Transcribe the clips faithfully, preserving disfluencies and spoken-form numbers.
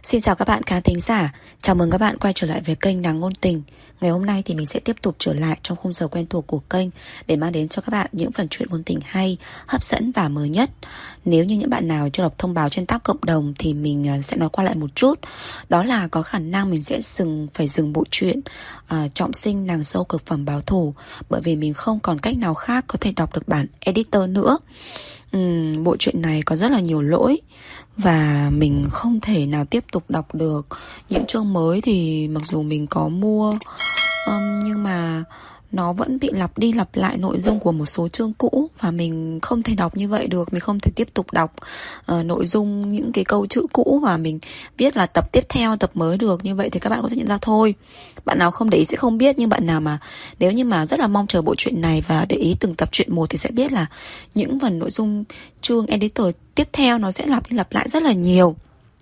Xin chào các bạn khán thính giả, chào mừng các bạn quay trở lại với kênh Nàng Ngôn Tình. Ngày hôm nay thì mình sẽ tiếp tục trở lại trong khung giờ quen thuộc của kênh để mang đến cho các bạn những phần truyện ngôn tình hay, hấp dẫn và mới nhất. Nếu như những bạn nào chưa đọc thông báo trên tab cộng đồng thì mình sẽ nói qua lại một chút. Đó là có khả năng mình sẽ dừng phải dừng bộ truyện uh, Trọng Sinh Nàng Dâu Cực Phẩm Báo Thù, bởi vì mình không còn cách nào khác có thể đọc được bản editor nữa. Uhm, bộ truyện này có rất là nhiều lỗi và mình không thể nào tiếp tục đọc được. Những chương mới thì mặc dù mình có mua um, nhưng mà nó vẫn bị lặp đi lặp lại nội dung của một số chương cũ, và mình không thể đọc như vậy được. Mình không thể tiếp tục đọc uh, nội dung những cái câu chữ cũ và mình viết là tập tiếp theo, tập mới được. Như vậy thì các bạn có thể nhận ra thôi. Bạn nào không để ý sẽ không biết, nhưng bạn nào mà nếu như mà rất là mong chờ bộ truyện này và để ý từng tập truyện một thì sẽ biết là những phần nội dung chương editor tiếp theo nó sẽ lặp đi lặp lại rất là nhiều.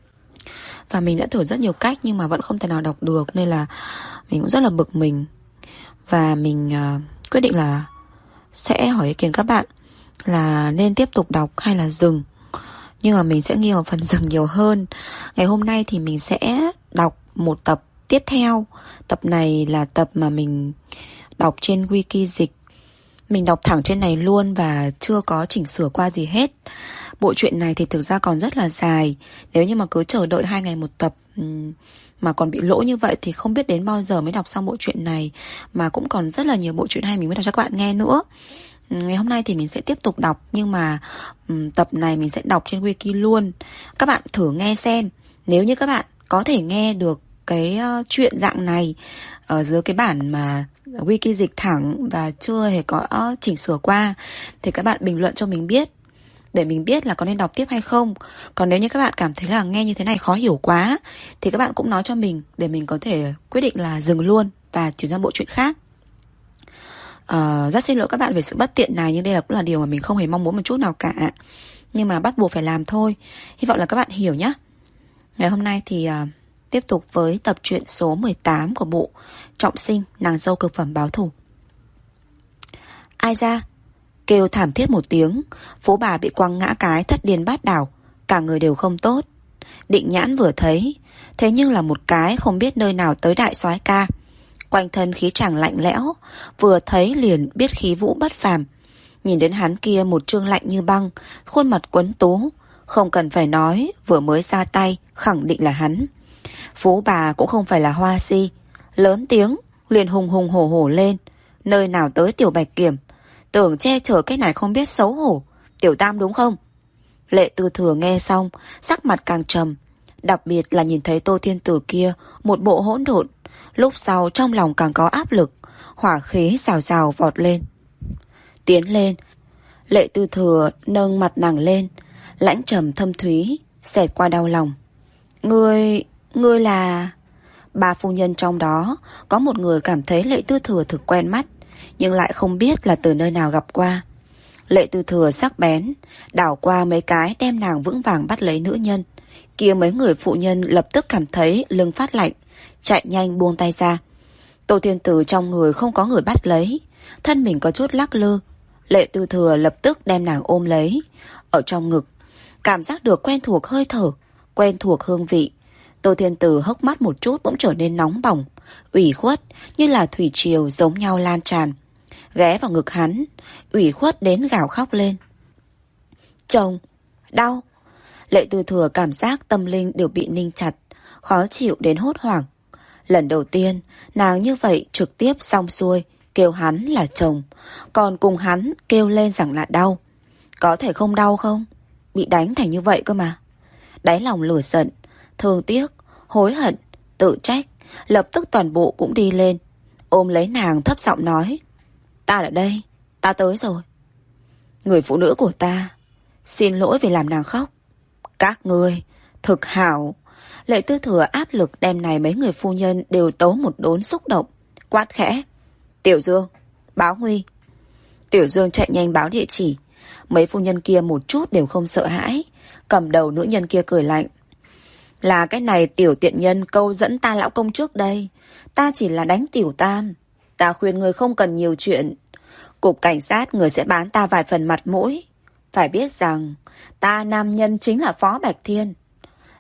Và mình đã thử rất nhiều cách nhưng mà vẫn không thể nào đọc được, nên là mình cũng rất là bực mình. Và mình uh, quyết định là sẽ hỏi ý kiến các bạn là nên tiếp tục đọc hay là dừng. Nhưng mà mình sẽ nghiêng vào phần dừng nhiều hơn. Ngày hôm nay thì mình sẽ đọc một tập tiếp theo. Tập này là tập mà mình đọc trên wiki dịch. Mình đọc thẳng trên này luôn và chưa có chỉnh sửa qua gì hết. Bộ truyện này thì thực ra còn rất là dài. Nếu như mà cứ chờ đợi hai ngày một tập mà còn bị lỗ như vậy thì không biết đến bao giờ mới đọc xong bộ truyện này. Mà cũng còn rất là nhiều bộ truyện hay mình mới đọc cho các bạn nghe nữa. Ngày hôm nay thì mình sẽ tiếp tục đọc, nhưng mà um, tập này mình sẽ đọc trên wiki luôn. Các bạn thử nghe xem. Nếu như các bạn có thể nghe được cái uh, chuyện dạng này ở dưới cái bản mà wiki dịch thẳng và chưa hề có uh, chỉnh sửa qua thì các bạn bình luận cho mình biết, để mình biết là có nên đọc tiếp hay không. Còn nếu như các bạn cảm thấy là nghe như thế này khó hiểu quá thì các bạn cũng nói cho mình để mình có thể quyết định là dừng luôn và chuyển sang bộ truyện khác. Uh, rất xin lỗi các bạn về sự bất tiện này, nhưng đây là cũng là điều mà mình không hề mong muốn một chút nào cả. Nhưng mà bắt buộc phải làm thôi. Hy vọng là các bạn hiểu nhé. Ngày hôm nay thì uh, tiếp tục với tập truyện số mười tám của bộ Trọng Sinh Nàng Dâu Cực Phẩm Báo Thù. Ai ra? Kêu thảm thiết một tiếng, Phú bà bị quăng ngã cái thất điên bát đảo, cả người đều không tốt. Định Nhãn vừa thấy, thế nhưng là một cái không biết nơi nào tới đại soái ca. Quanh thân khí chàng lạnh lẽo, vừa thấy liền biết khí vũ bất phàm. Nhìn đến hắn kia một trương lạnh như băng, khuôn mặt quấn tú, không cần phải nói, vừa mới ra tay khẳng định là hắn. Phú bà cũng không phải là hoa si, lớn tiếng liền hùng hùng hổ hổ lên. Nơi nào tới tiểu Bạch Kiểm, tưởng che chở cái này không biết xấu hổ, tiểu Tam đúng không? Lệ Tư Thừa nghe xong, sắc mặt càng trầm, đặc biệt là nhìn thấy Tô Thiên Tử kia một bộ hỗn độn, lúc sau trong lòng càng có áp lực, hỏa khí rào rào vọt lên. Tiến lên, Lệ Tư Thừa nâng mặt nàng lên, lãnh trầm thâm thúy xẹt qua đau lòng. Ngươi, ngươi là... Ba phu nhân trong đó có một người cảm thấy Lệ Tư Thừa thực quen mắt, nhưng lại không biết là từ nơi nào gặp qua. Lệ Tư Thừa sắc bén đảo qua mấy cái, đem nàng vững vàng bắt lấy nữ nhân kia. Mấy người phụ nhân lập tức cảm thấy lưng phát lạnh, chạy nhanh buông tay ra. Tô Thiên Tử trong người không có người bắt lấy, thân mình có chút lắc lư. Lệ Tư Thừa lập tức đem nàng ôm lấy ở trong ngực, cảm giác được quen thuộc hơi thở, quen thuộc hương vị. Tô Thiên Tử hốc mắt một chút bỗng trở nên nóng bỏng, ủy khuất như là thủy triều giống nhau lan tràn. Ghé vào ngực hắn, ủy khuất đến gào khóc lên. Chồng, đau. Lệ Tư Thừa cảm giác tâm linh đều bị ninh chặt, khó chịu đến hốt hoảng. Lần đầu tiên nàng như vậy trực tiếp xong xuôi kêu hắn là chồng, còn cùng hắn kêu lên rằng là đau. Có thể không đau không? Bị đánh thành như vậy cơ mà. Đáy lòng lửa giận, thương tiếc, hối hận, tự trách lập tức toàn bộ cũng đi lên, ôm lấy nàng thấp giọng nói. Ta ở đây, ta tới rồi. Người phụ nữ của ta, xin lỗi vì làm nàng khóc. Các ngươi thực hảo. Lệ Tư Thừa áp lực đem này mấy người phu nhân đều tấu một đốn xúc động, quát khẽ. Tiểu Dương, báo nguy. Tiểu Dương chạy nhanh báo địa chỉ. Mấy phu nhân kia một chút đều không sợ hãi. Cầm đầu nữ nhân kia cười lạnh. Là cái này tiểu tiện nhân câu dẫn ta lão công trước đây. Ta chỉ là đánh tiểu Tam. Ta khuyên người không cần nhiều chuyện. Cục cảnh sát người sẽ bán ta vài phần mặt mũi. Phải biết rằng ta nam nhân chính là Phó Bạch Thiên.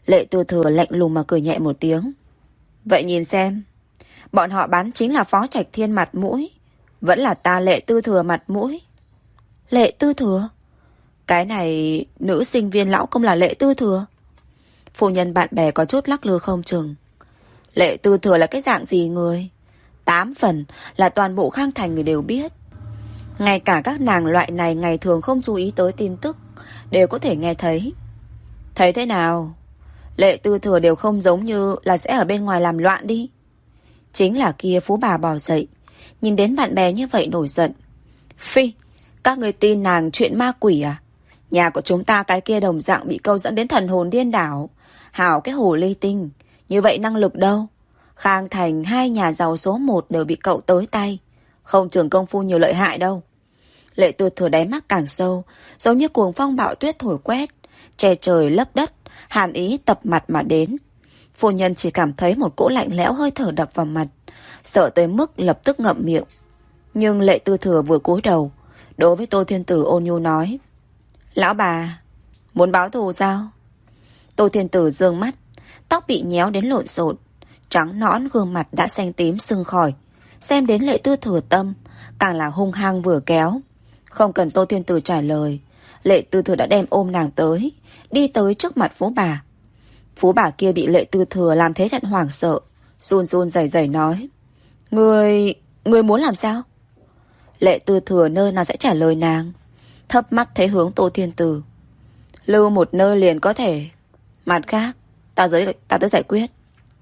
Lệ Tư Thừa lạnh lùng mà cười nhẹ một tiếng. Vậy nhìn xem, bọn họ bán chính là Phó Trạch Thiên mặt mũi, vẫn là ta Lệ Tư Thừa mặt mũi. Lệ Tư Thừa? Cái này nữ sinh viên lão công là Lệ Tư Thừa? Phu nhân bạn bè có chút lắc lư không chừng. Lệ Tư Thừa là cái dạng gì người? Tám phần là toàn bộ Khang Thành người đều biết. Ngay cả các nàng loại này ngày thường không chú ý tới tin tức đều có thể nghe thấy. Thấy thế nào? Lệ Tư Thừa đều không giống như là sẽ ở bên ngoài làm loạn đi. Chính là kia phú bà bò dậy, nhìn đến bạn bè như vậy nổi giận. Phi, các người tin nàng chuyện ma quỷ à? Nhà của chúng ta cái kia đồng dạng bị câu dẫn đến thần hồn điên đảo. Hảo cái hồ ly tinh, như vậy năng lực đâu? Khang Thành hai nhà giàu số một đều bị cậu tới tay, không trường công phu nhiều lợi hại đâu. Lệ Tư Thừa đáy mắt càng sâu, giống như cuồng phong bão tuyết thổi quét, che trời lấp đất, hàn ý tập mặt mà đến. Phu nhân chỉ cảm thấy một cỗ lạnh lẽo hơi thở đập vào mặt, sợ tới mức lập tức ngậm miệng. Nhưng Lệ Tư Thừa vừa cúi đầu, đối với Tô Thiên Tử ôn nhu nói: Lão bà, muốn báo thù sao? Tô Thiên Tử giương mắt, tóc bị nhéo đến lộn xộn, trắng nõn gương mặt đã xanh tím sưng khỏi. Xem đến Lệ Tư Thừa tâm càng là hung hăng vừa kéo. Không cần Tô Thiên Tử trả lời, Lệ Tư Thừa đã đem ôm nàng tới, đi tới trước mặt phú bà. Phú bà kia bị Lệ Tư Thừa làm thế thật hoảng sợ, run run rẩy rẩy nói: Người... người muốn làm sao? Lệ Tư Thừa nơi nào sẽ trả lời nàng, thấp mắt thấy hướng Tô Thiên Tử. Lưu một nơi liền có thể, mặt khác ta tới, ta tới giải quyết.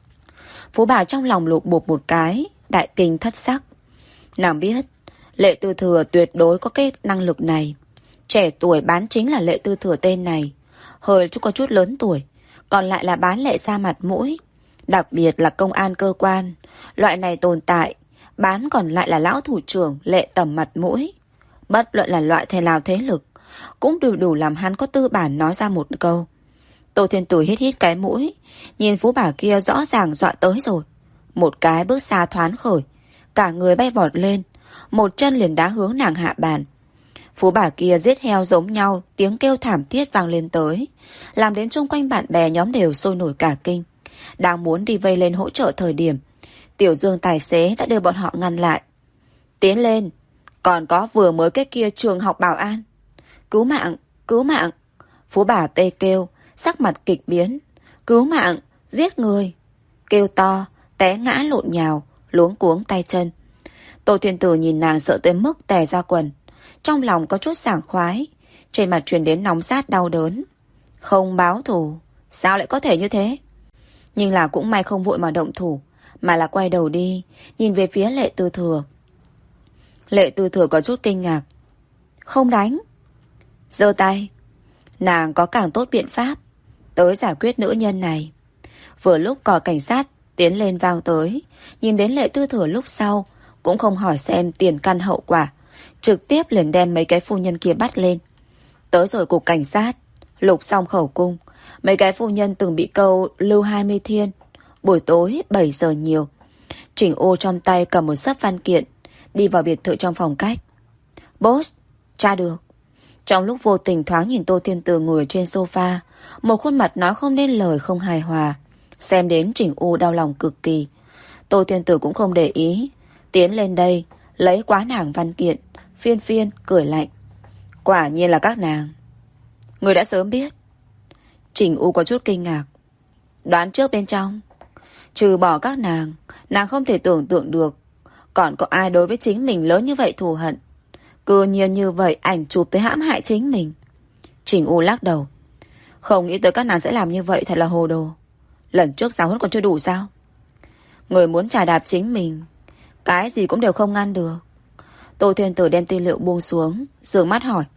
Phú bà trong lòng lục bục một cái, đại kinh thất sắc. Nàng biết Lệ Tư Thừa tuyệt đối có cái năng lực này. Trẻ tuổi bán chính là Lệ Tư Thừa tên này, hơi chút có chút lớn tuổi, còn lại là bán Lệ gia mặt mũi. Đặc biệt là công an cơ quan, loại này tồn tại, bán còn lại là lão thủ trưởng Lệ Tầm mặt mũi. Bất luận là loại thế nào thế lực, cũng đủ đủ làm hắn có tư bản nói ra một câu. Tô Thiên Tử hít hít cái mũi, nhìn phú bà kia rõ ràng dọa tới rồi. Một cái bước xa thoán khởi, cả người bay vọt lên, một chân liền đá hướng nàng hạ bàn. Phú bà kia giết heo giống nhau, tiếng kêu thảm thiết vang lên tới, làm đến chung quanh bạn bè nhóm đều sôi nổi cả kinh. Đang muốn đi vây lên hỗ trợ thời điểm, Tiểu Dương tài xế đã đưa bọn họ ngăn lại. Tiến lên, còn có vừa mới cái kia trường học bảo an. Cứu mạng, cứu mạng. Phú bà tê kêu, sắc mặt kịch biến. Cứu mạng, giết người. Kêu to, té ngã lộn nhào, luống cuống tay chân. Tô Thiên Tử nhìn nàng sợ tới mức tè ra quần, trong lòng có chút sảng khoái, trên mặt truyền đến nóng rát đau đớn. Không báo thù, sao lại có thể như thế? Nhưng là cũng may không vội mà động thủ, mà là quay đầu đi, nhìn về phía Lệ Tư Thừa. Lệ Tư Thừa có chút kinh ngạc. Không đánh. Giơ tay. Nàng có càng tốt biện pháp tới giải quyết nữ nhân này. Vừa lúc còi cảnh sát tiến lên vang tới, nhìn đến Lệ Tư Thừa lúc sau, cũng không hỏi xem tiền căn hậu quả, trực tiếp liền đem mấy cái phu nhân kia bắt lên. Tới rồi cục cảnh sát, lục xong khẩu cung, mấy cái phu nhân từng bị câu lưu hai mươi thiên. Buổi tối bảy giờ nhiều, Trình Ô trong tay cầm một sấp văn kiện, đi vào biệt thự trong phòng khách. Boss, tra được. Trong lúc vô tình thoáng nhìn Tô Thiên Tử ngồi trên sofa, một khuôn mặt nói không nên lời không hài hòa, xem đến Trình U đau lòng cực kỳ. Tô Thiên Tử cũng không để ý, tiến lên đây lấy quá nàng văn kiện, phiên phiên cười lạnh. Quả nhiên là các nàng. Người đã sớm biết. Trình U có chút kinh ngạc. Đoán trước bên trong, trừ bỏ các nàng, nàng không thể tưởng tượng được còn có ai đối với chính mình lớn như vậy thù hận, cứ nhiên như vậy ảnh chụp tới hãm hại chính mình. Trình U lắc đầu. Không nghĩ tới các nàng sẽ làm như vậy, thật là hồ đồ. Lần trước giáo huấn còn chưa đủ sao? Người muốn trà đạp chính mình, cái gì cũng đều không ngăn được. Tô Thiên Tử đem tư liệu buông xuống, dường mắt hỏi.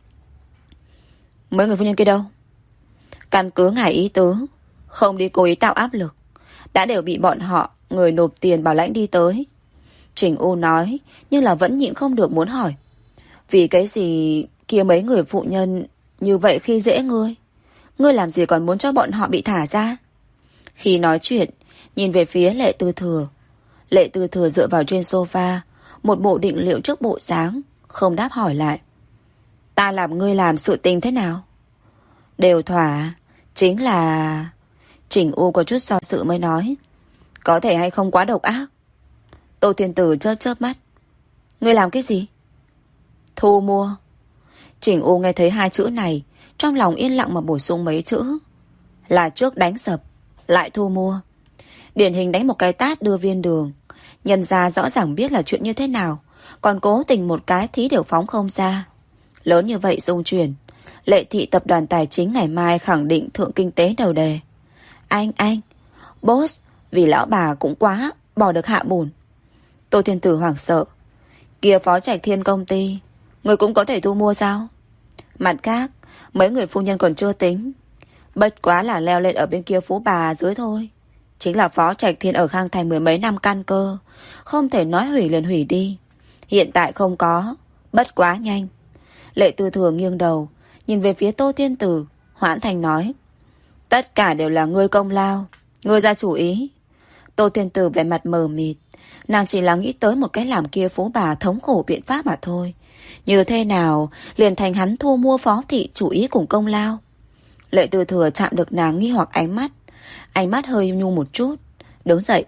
Mấy người phu nhân kia đâu? Căn cứ ngài ý tứ, không đi cố ý tạo áp lực, đã đều bị bọn họ người nộp tiền bảo lãnh đi tới. Trình U nói, nhưng là vẫn nhịn không được muốn hỏi. Vì cái gì kia mấy người phụ nhân như vậy khi dễ ngươi? Ngươi làm gì còn muốn cho bọn họ bị thả ra? Khi nói chuyện, nhìn về phía Lệ Tư Thừa. Lệ Tư Thừa dựa vào trên sofa, một bộ định liệu trước bộ dáng, không đáp hỏi lại. Ta làm ngươi làm sự tình thế nào? Đều thỏa, chính là... Trình U có chút do dự mới nói, có thể hay không quá độc ác. Tô Thiên Tử chớp chớp mắt. Ngươi làm cái gì? Thu mua. Trình U nghe thấy hai chữ này, trong lòng yên lặng mà bổ sung mấy chữ. Là trước đánh sập, lại thu mua. Điển hình đánh một cái tát đưa viên đường. Nhân ra rõ ràng biết là chuyện như thế nào, còn cố tình một cái thí đều phóng không ra. Lớn như vậy dung chuyển, Lệ Thị tập đoàn tài chính ngày mai khẳng định thượng kinh tế đầu đề. Anh, anh, boss, vì lão bà cũng quá, bỏ được hạ bổn. Tô Thiên Tử hoảng sợ. Kia Phó Trạch Thiên công ty, người cũng có thể thu mua sao? Mặt khác, mấy người phu nhân còn chưa tính. Bất quá là leo lên ở bên kia phú bà dưới thôi. Chính là Phó Trạch Thiên ở Khang Thành mười mấy năm căn cơ, không thể nói hủy liền hủy đi. Hiện tại không có, bất quá nhanh. Lệ Tư Thừa nghiêng đầu, nhìn về phía Tô Thiên Tử, hoãn thành nói. Tất cả đều là ngươi công lao, ngươi ra chủ ý. Tô Thiên Tử vẻ mặt mờ mịt. Nàng chỉ là nghĩ tới một cái làm kia phú bà thống khổ biện pháp mà thôi. Như thế nào liền thành hắn thu mua Phó Thị chủ ý cùng công lao. Lệ Tư Thừa chạm được nàng nghi hoặc ánh mắt. Ánh mắt hơi nhu một chút, đứng dậy.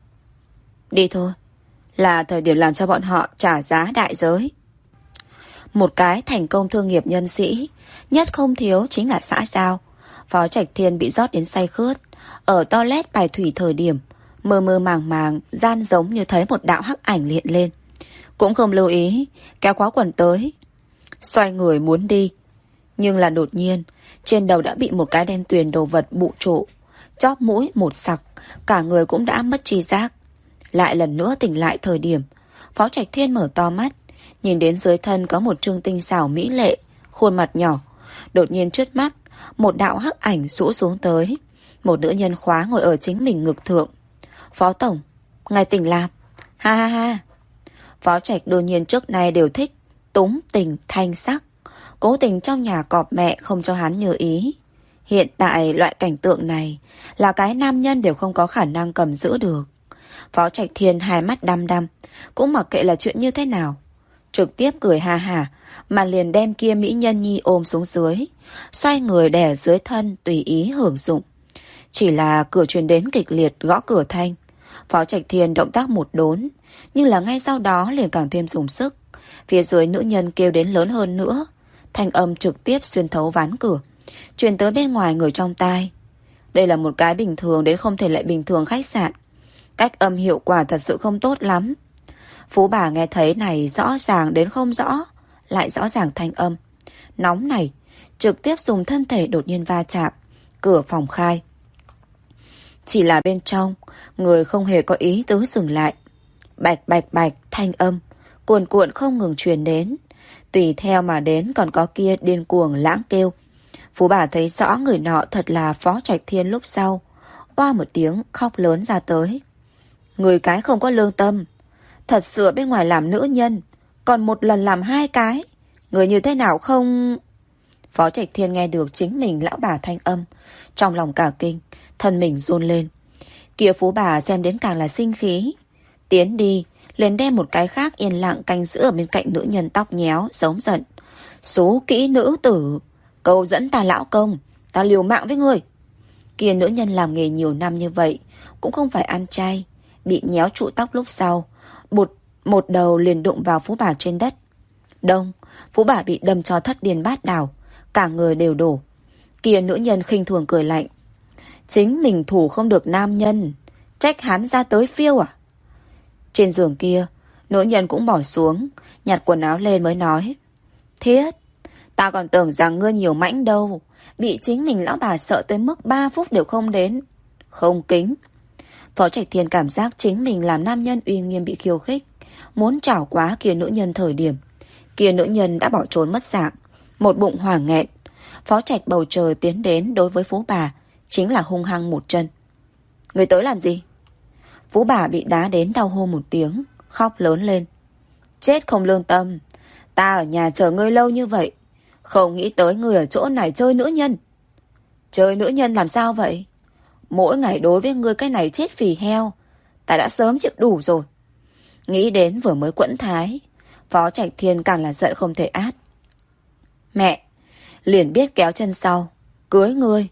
Đi thôi, là thời điểm làm cho bọn họ trả giá đại giới. Một cái thành công thương nghiệp nhân sĩ, nhất không thiếu chính là xã giao. Phó Trạch Thiên bị rót đến say khướt, ở toilet bài thủy thời điểm, mơ mơ màng màng, gian giống như thấy một đạo hắc ảnh hiện lên. Cũng không lưu ý, kéo khóa quần tới. Xoay người muốn đi, nhưng là đột nhiên, trên đầu đã bị một cái đen tuyền đồ vật bụ trụ. Chóp mũi một sặc, cả người cũng đã mất tri giác. Lại lần nữa tỉnh lại thời điểm, Phó Trạch Thiên mở to mắt, nhìn đến dưới thân có một trương tinh xảo mỹ lệ, khuôn mặt nhỏ. Đột nhiên trước mắt, một đạo hắc ảnh rũ xuống tới. Một nữ nhân khóa ngồi ở chính mình ngực thượng. Phó Tổng, ngài tỉnh làm. Ha ha ha. Phó Trạch đương nhiên trước nay đều thích túng tình thanh sắc, cố tình trong nhà cọp mẹ không cho hắn như ý. Hiện tại loại cảnh tượng này là cái nam nhân đều không có khả năng cầm giữ được. Phó Trạch Thiên hai mắt đăm đăm, cũng mặc kệ là chuyện như thế nào, trực tiếp cười ha hả, mà liền đem kia mỹ nhân nhi ôm xuống dưới, xoay người đè dưới thân tùy ý hưởng dụng. Chỉ là cửa truyền đến kịch liệt gõ cửa thanh. Phó Trạch Thiên động tác một đốn, nhưng là ngay sau đó liền càng thêm dùng sức. Phía dưới nữ nhân kêu đến lớn hơn nữa, thanh âm trực tiếp xuyên thấu ván cửa, truyền tới bên ngoài người trong tai. Đây là một cái bình thường đến không thể lại bình thường khách sạn. Cách âm hiệu quả thật sự không tốt lắm. Phú bà nghe thấy này rõ ràng đến không rõ, lại rõ ràng thanh âm. Nóng này, trực tiếp dùng thân thể đột nhiên va chạm. Cửa phòng khai. Chỉ là bên trong, người không hề có ý tứ dừng lại. Bạch bạch bạch thanh âm, cuồn cuộn không ngừng truyền đến. Tùy theo mà đến còn có kia điên cuồng lãng kêu. Phú bà thấy rõ người nọ thật là Phó Trạch Thiên lúc sau. Oa một tiếng khóc lớn ra tới. Người cái không có lương tâm. Thật sự bên ngoài làm nữ nhân, còn một lần làm hai cái. Người như thế nào không... Phó Trạch Thiên nghe được chính mình lão bà thanh âm, trong lòng cả kinh, thân mình run lên. Kia Phú bà xem đến càng là sinh khí. Tiến đi, liền đem một cái khác yên lặng canh giữ ở bên cạnh nữ nhân tóc nhéo, giống giận. Số kỹ nữ tử, câu dẫn ta lão công, ta liều mạng với người. Kia nữ nhân làm nghề nhiều năm như vậy, cũng không phải ăn chay. Bị nhéo trụ tóc lúc sau, bụt một đầu liền đụng vào Phú bà trên đất. Đông, Phú bà bị đâm cho thất điên bát đảo, cả người đều đổ. Kia nữ nhân khinh thường cười lạnh. Chính mình thủ không được nam nhân, trách hắn ra tới phiêu à? Trên giường kia, nữ nhân cũng bỏ xuống, nhặt quần áo lên mới nói. Thiết, ta còn tưởng rằng ngươi nhiều mãnh đâu, bị chính mình lão bà sợ tới mức ba phút đều không đến. Không kính. Phó Trạch Thiên cảm giác chính mình làm nam nhân uy nghiêm bị khiêu khích, muốn trảo quá kia nữ nhân thời điểm. Kia nữ nhân đã bỏ trốn mất dạng, một bụng hỏa nghẹn. Phó Trạch bầu trời tiến đến đối với Phú bà, chính là hung hăng một chân. Người tới làm gì? Phú bà bị đá đến đau hô một tiếng, khóc lớn lên. Chết không lương tâm, ta ở nhà chờ ngươi lâu như vậy, không nghĩ tới ngươi ở chỗ này chơi nữ nhân. Chơi nữ nhân làm sao vậy? Mỗi ngày đối với ngươi cái này chết phì heo, ta đã sớm chịu đủ rồi. Nghĩ đến vừa mới quẫn thái, Phó Trạch Thiên càng là giận không thể át. Mẹ, liền biết kéo chân sau, cưới ngươi,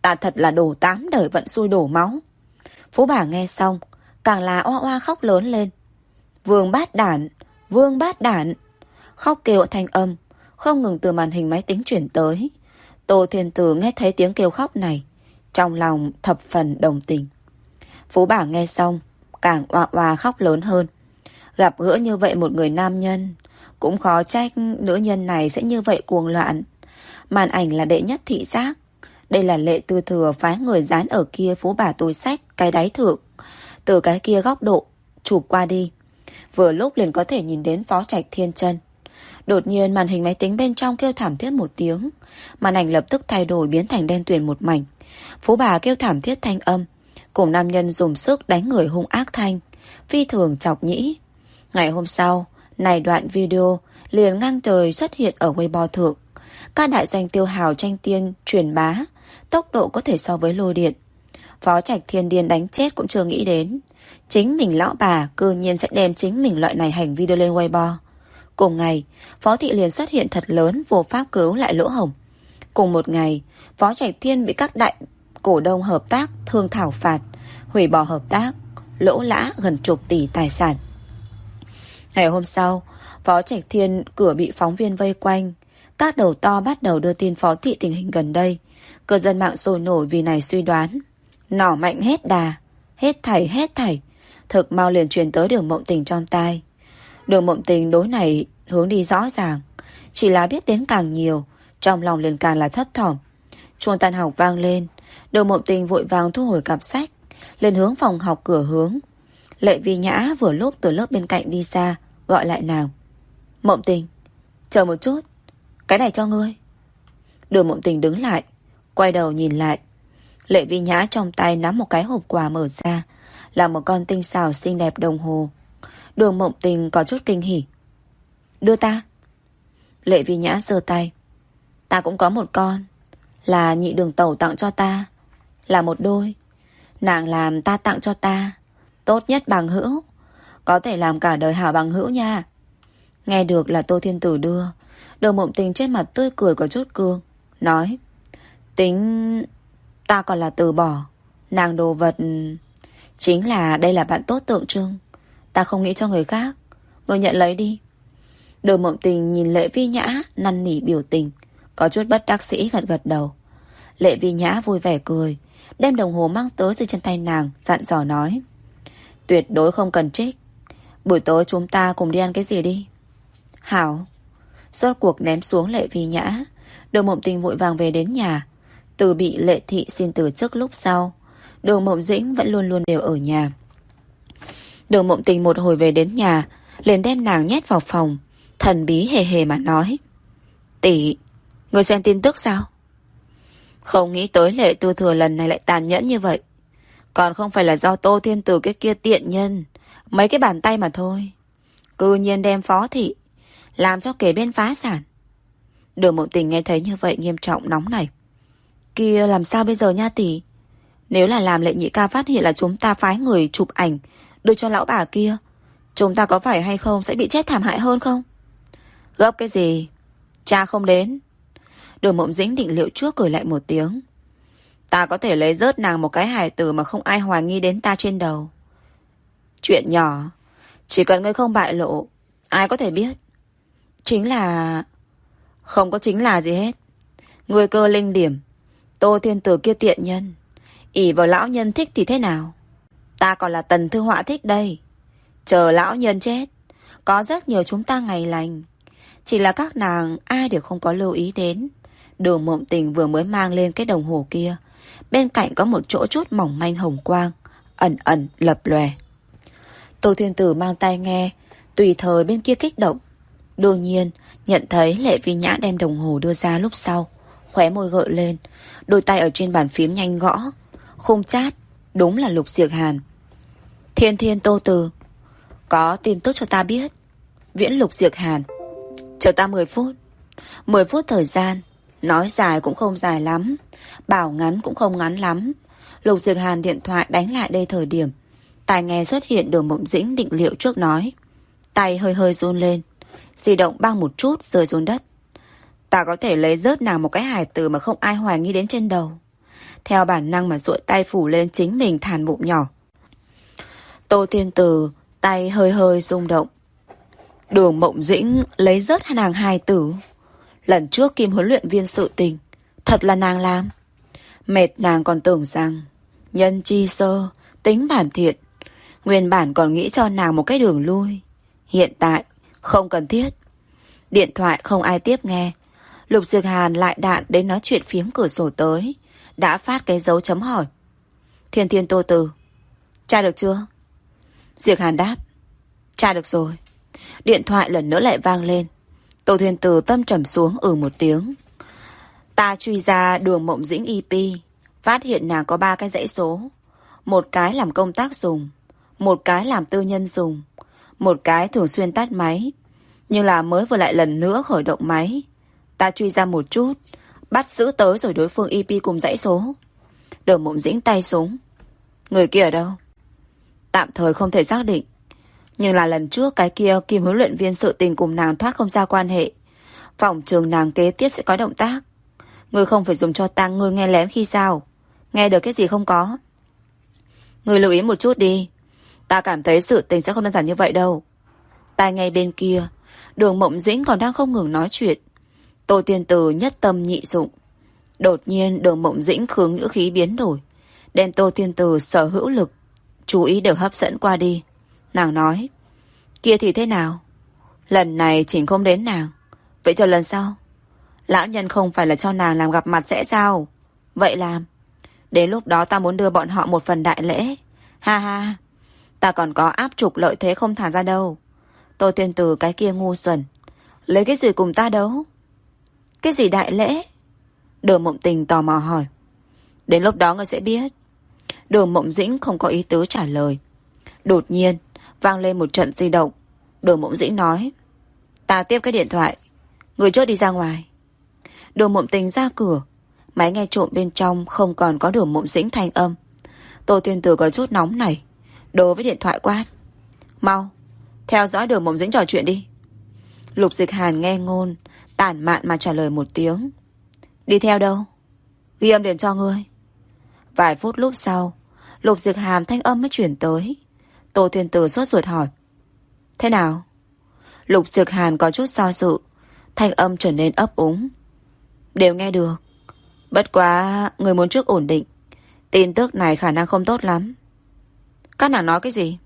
Ta thật là đồ tám đời vận xui đổ máu. Phú bà nghe xong càng là oa oa khóc lớn lên. Vương bát đản, vương bát đản. Khóc kêu thanh âm không ngừng từ màn hình máy tính chuyển tới. Tô Thiên Tử nghe thấy tiếng kêu khóc này, trong lòng thập phần đồng tình. Phú bà nghe xong càng oa oa khóc lớn hơn. Gặp gỡ như vậy một người nam nhân, cũng khó trách nữ nhân này sẽ như vậy cuồng loạn. Màn ảnh là đệ nhất thị giác. Đây là Lệ Tư Thừa phái người dán ở kia Phú bà túi sách cái đáy thượng. Từ cái kia góc độ chụp qua đi, vừa lúc liền có thể nhìn đến Phó Trạch Thiên chân. Đột nhiên màn hình máy tính bên trong kêu thảm thiết một tiếng. Màn ảnh lập tức thay đổi biến thành đen tuyền một mảnh. Phú bà kêu thảm thiết thanh âm cùng nam nhân dùng sức đánh người hung ác thanh, phi thường chọc nhĩ. Ngày hôm sau, này đoạn video liền ngang trời xuất hiện ở Weibo thượng. Các đại doanh tiêu hào tranh tiên truyền bá, tốc độ có thể so với lôi điện. Phó Trạch Thiên điên đánh chết cũng chưa nghĩ đến chính mình lão bà cư nhiên sẽ đem chính mình loại này hành video lên Weibo. Cùng ngày, Phó Thị liền xuất hiện thật lớn, vô pháp cứu lại lỗ hổng. Cùng một ngày, Phó Trạch Thiên bị các đại cổ đông hợp tác thương thảo phạt, hủy bỏ hợp tác, lỗ lã gần chục tỷ tài sản. Ngày hôm sau, Phó Trạch Thiên cửa bị phóng viên vây quanh. Các đầu to bắt đầu đưa tin Phó Thị tình hình gần đây. Cư dân mạng sôi nổi vì này suy đoán. Nỏ mạnh hết đà, hết thảy hết thảy. Thực mau liền truyền tới Đường Mộng Tình trong tai. Đường Mộng Tình đối này hướng đi rõ ràng, chỉ là biết đến càng nhiều, trong lòng liền càng là thấp thỏm. Chuông tan học vang lên, Đường Mộng Tình vội vàng thu hồi cặp sách, liền hướng phòng học cửa hướng. Lệ Vi Nhã vừa lúc từ lớp bên cạnh đi xa, gọi lại nàng. Mộng Tình, chờ một chút, cái này cho ngươi. Đường Mộng Tình đứng lại, quay đầu nhìn lại. Lệ Vi Nhã trong tay nắm một cái hộp quà mở ra, là một con tinh xảo xinh đẹp đồng hồ. Đường Mộng Tình có chút kinh hỉ. Đưa ta. Lệ Vi Nhã giơ tay. Ta cũng có một con, là nhị đường tẩu tặng cho ta, là một đôi. Nàng làm ta tặng cho ta, tốt nhất bằng hữu, có thể làm cả đời hảo bằng hữu nha. Nghe được là Tô Thiên Tử đưa, Đường Mộng Tình trên mặt tươi cười có chút cương, nói: Tính ta còn là từ bỏ. Nàng đồ vật chính là đây là bạn tốt tượng trưng, ta không nghĩ cho người khác, ngươi nhận lấy đi. Đường Mộng Tình nhìn Lệ Vi Nhã năn nỉ biểu tình, có chút bất đắc dĩ gật gật đầu. Lệ Vi Nhã vui vẻ cười, đem đồng hồ mang tới dưới chân tay nàng, dặn dò nói: Tuyệt đối không cần trích, buổi tối chúng ta cùng đi ăn cái gì đi. Hảo. Rốt cuộc ném xuống Lệ Vi Nhã, Đường Mộng Tình vội vàng về đến nhà. Từ bị Lệ Thị xin từ chức lúc sau, Đường Mộng Dĩnh vẫn luôn luôn đều ở nhà. Đường Mộng Tình một hồi về đến nhà, liền đem nàng nhét vào phòng, thần bí hề hề mà nói: Tỷ, người xem tin tức sao? Không nghĩ tới Lệ Tư Thừa lần này lại tàn nhẫn như vậy. Còn không phải là do Tô Thiên Tử cái kia tiện nhân, mấy cái bàn tay mà thôi, cư nhiên đem Phó Thị làm cho kẻ bên phá sản. Đường Mộng Tình nghe thấy như vậy nghiêm trọng nóng này. Kia làm sao bây giờ nha tỷ? Nếu là làm Lệ nhị ca phát hiện là chúng ta phái người chụp ảnh đưa cho lão bà kia, chúng ta có phải hay không sẽ bị chết thảm hại hơn không? Gấp cái gì? Cha không đến. Đường Mộng Dĩnh định liệu trước cười lại một tiếng. Ta có thể lấy rớt nàng một cái hài tử mà không ai hoài nghi đến ta trên đầu. Chuyện nhỏ, chỉ cần ngươi không bại lộ, ai có thể biết. Chính là... Không có chính là gì hết. Ngươi cơ linh điểm, Tô Thiên Tử kia tiện nhân, ỷ vào lão nhân thích thì thế nào? Ta còn là Tần Thư Họa thích đây. Chờ lão nhân chết, có rất nhiều chúng ta ngày lành. Chỉ là các nàng ai đều không có lưu ý đến. Đường Mộng Tình vừa mới mang lên cái đồng hồ kia, bên cạnh có một chỗ chút mỏng manh hồng quang, ẩn ẩn lập lòe. Tô Thiên Tử mang tai nghe, tùy thời bên kia kích động. Đương nhiên, nhận thấy Lệ Vi Nhã đem đồng hồ đưa ra lúc sau, khóe môi gợi lên, đôi tay ở trên bàn phím nhanh gõ. Khung chat, đúng là Lục Diệc Hàn. Thiên Thiên Tô Từ, có tin tức cho ta biết. Viễn Lục Diệc Hàn. Chờ ta mười phút. mười phút thời gian, nói dài cũng không dài lắm, bảo ngắn cũng không ngắn lắm. Lục Diệc Hàn điện thoại đánh lại đây thời điểm, tai nghe xuất hiện Đường Mộng Dĩnh định liệu trước nói. Tay hơi hơi run lên, di động băng một chút rơi xuống đất. Ta có thể lấy rớt nàng một cái hài tử mà không ai hoài nghi đến trên đầu. theo bản năng mà duỗi tay phủ lên chính mình than bụng nhỏ. Tô Thiên Từ tay hơi hơi rung động. Đường Mộng Dĩnh lấy rớt nàng hài tử. Lần trước Kim huấn luyện viên sự tình, thật là nàng làm. Mệt nàng còn tưởng rằng nhân chi sơ, tính bản thiện. Nguyên bản còn nghĩ cho nàng một cái đường lui. Hiện tại không cần thiết. Điện thoại không ai tiếp nghe. Lục Diệc Hàn lại đạn đến nói chuyện phiếm cửa sổ tới, đã phát cái dấu chấm hỏi. Thiên Thiên Tô Từ, tra được chưa? Diệc Hàn đáp, tra được rồi. Điện thoại lần nữa lại vang lên. Tô Thiên Từ tâm trầm xuống ừ một tiếng. Ta truy ra Đường Mộng Dĩnh e pê, phát hiện nàng có ba cái dãy số. Một cái làm công tác dùng, một cái làm tư nhân dùng, một cái thường xuyên tắt máy. Nhưng là mới vừa lại lần nữa khởi động máy. Ta truy ra một chút, bắt giữ tới rồi đối phương e pê cùng dãy số. Đường Mộng Dĩnh tay súng. Người kia ở đâu? Tạm thời không thể xác định. Nhưng là lần trước cái kia Kim huấn luyện viên sự tình cùng nàng thoát không ra quan hệ. Phòng trường nàng kế tiếp sẽ có động tác. Người không phải dùng cho tăng người nghe lén khi sao? Nghe được cái gì không có? Người lưu ý một chút đi. Ta cảm thấy sự tình sẽ không đơn giản như vậy đâu. Tai ngay bên kia, Đường Mộng Dĩnh còn đang không ngừng nói chuyện. Tô Tiên Từ nhất tâm nhị dụng. Đột nhiên Đường Mộng Dĩnh khướng ngữ khí biến đổi, đem Tô Tiên Từ sở hữu lực, chú ý đều hấp dẫn qua đi. Nàng nói, kia thì thế nào? Lần này chỉnh không đến nàng, vậy cho lần sau. Lão nhân không phải là cho nàng làm gặp mặt sẽ sao? Vậy làm. Đến lúc đó ta muốn đưa bọn họ một phần đại lễ. Ha ha, ta còn có áp trục lợi thế không thả ra đâu. Tô Tiên Từ cái kia ngu xuẩn, lấy cái gì cùng ta đấu? Cái gì đại lễ? Đường Mộng Tình tò mò hỏi. Đến lúc đó ngươi sẽ biết. Đường Mộng Dĩnh không có ý tứ trả lời. Đột nhiên vang lên một trận di động. Đường Mộng Dĩnh nói, ta tiếp cái điện thoại, người trước đi ra ngoài. Đường Mộng Tình ra cửa. Máy nghe trộm bên trong không còn có Đường Mộng Dĩnh thanh âm. Tô Tiên Từ có chút nóng này, đối với điện thoại quát, mau theo dõi Đường Mộng Dĩnh trò chuyện đi. Lục Dịch Hàn nghe ngôn, tản mạn mà trả lời một tiếng. Đi theo đâu? Ghi âm điện cho ngươi. Vài phút lúc sau, Lục Dịch Hàn thanh âm mới chuyển tới. Tô Thiên Từ sốt ruột hỏi, thế nào? Lục Dịch Hàn có chút do dự, thanh âm trở nên ấp úng. Đều nghe được. Bất quá người muốn trước ổn định. Tin tức này khả năng không tốt lắm. Các nàng nói cái gì?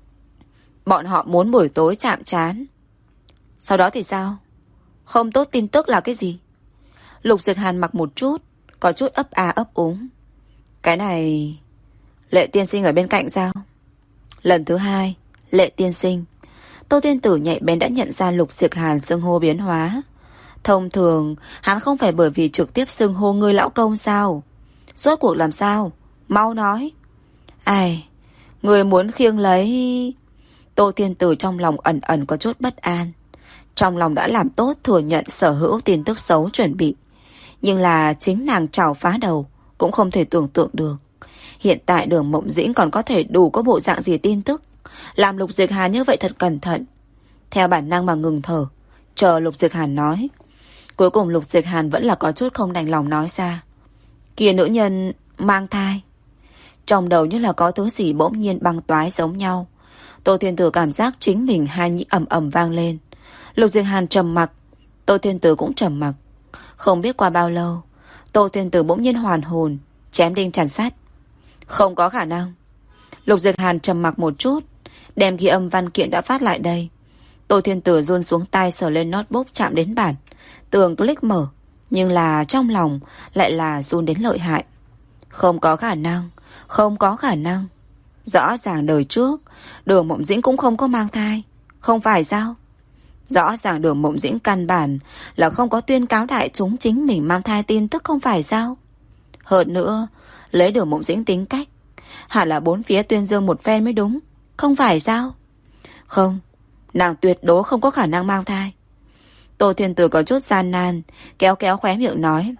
Bọn họ muốn buổi tối chạm trán. Sau đó thì sao? Không tốt tin tức là cái gì? Lục Dịch Hàn mặc một chút, có chút ấp a ấp úng. Cái này... Lệ tiên sinh ở bên cạnh sao? Lần thứ hai, Lệ tiên sinh. Tô Tiên Tử nhạy bén đã nhận ra Lục Dịch Hàn xưng hô biến hóa. Thông thường, hắn không phải bởi vì trực tiếp xưng hô ngươi lão công sao? Rốt cuộc làm sao? Mau nói. Ai, người muốn khiêng lấy... Tô Tiên Tử trong lòng ẩn ẩn có chút bất an. Trong lòng đã làm tốt thừa nhận sở hữu tin tức xấu chuẩn bị. Nhưng là chính nàng trào phá đầu, cũng không thể tưởng tượng được. Hiện tại Đường Mộng Dĩnh còn có thể đủ có bộ dạng gì tin tức, làm Lục Dịch Hàn như vậy thật cẩn thận. Theo bản năng mà ngừng thở, chờ Lục Dịch Hàn nói. Cuối cùng Lục Dịch Hàn vẫn là có chút không đành lòng nói ra. Kia nữ nhân mang thai. Trong đầu như là có thứ gì bỗng nhiên băng toái giống nhau. Tô Thiên Tử cảm giác chính mình hai nhĩ ầm ầm vang lên. Lục Dịch Hàn trầm mặc, Tô Thiên Tử cũng trầm mặc. Không biết qua bao lâu, Tô Thiên Tử bỗng nhiên hoàn hồn, chém đinh chặt sắt. Không có khả năng. Lục Dịch Hàn trầm mặc một chút, đem ghi âm văn kiện đã phát lại đây. Tô Thiên Tử run xuống tay sờ lên notebook chạm đến bản, tường click mở, nhưng là trong lòng lại là run đến lợi hại. Không có khả năng, không có khả năng. Rõ ràng đời trước Đường Mộng Dĩnh cũng không có mang thai, không phải sao? Rõ ràng Đường Mộng Dĩnh căn bản là không có tuyên cáo đại chúng chính mình mang thai tin tức, không phải sao? Hơn nữa, lấy Đường Mộng Dĩnh tính cách, hẳn là bốn phía tuyên dương một phen mới đúng, không phải sao? Không, nàng tuyệt đối không có khả năng mang thai. Tô Thiên Tử có chút gian nan, kéo kéo khóe miệng nói,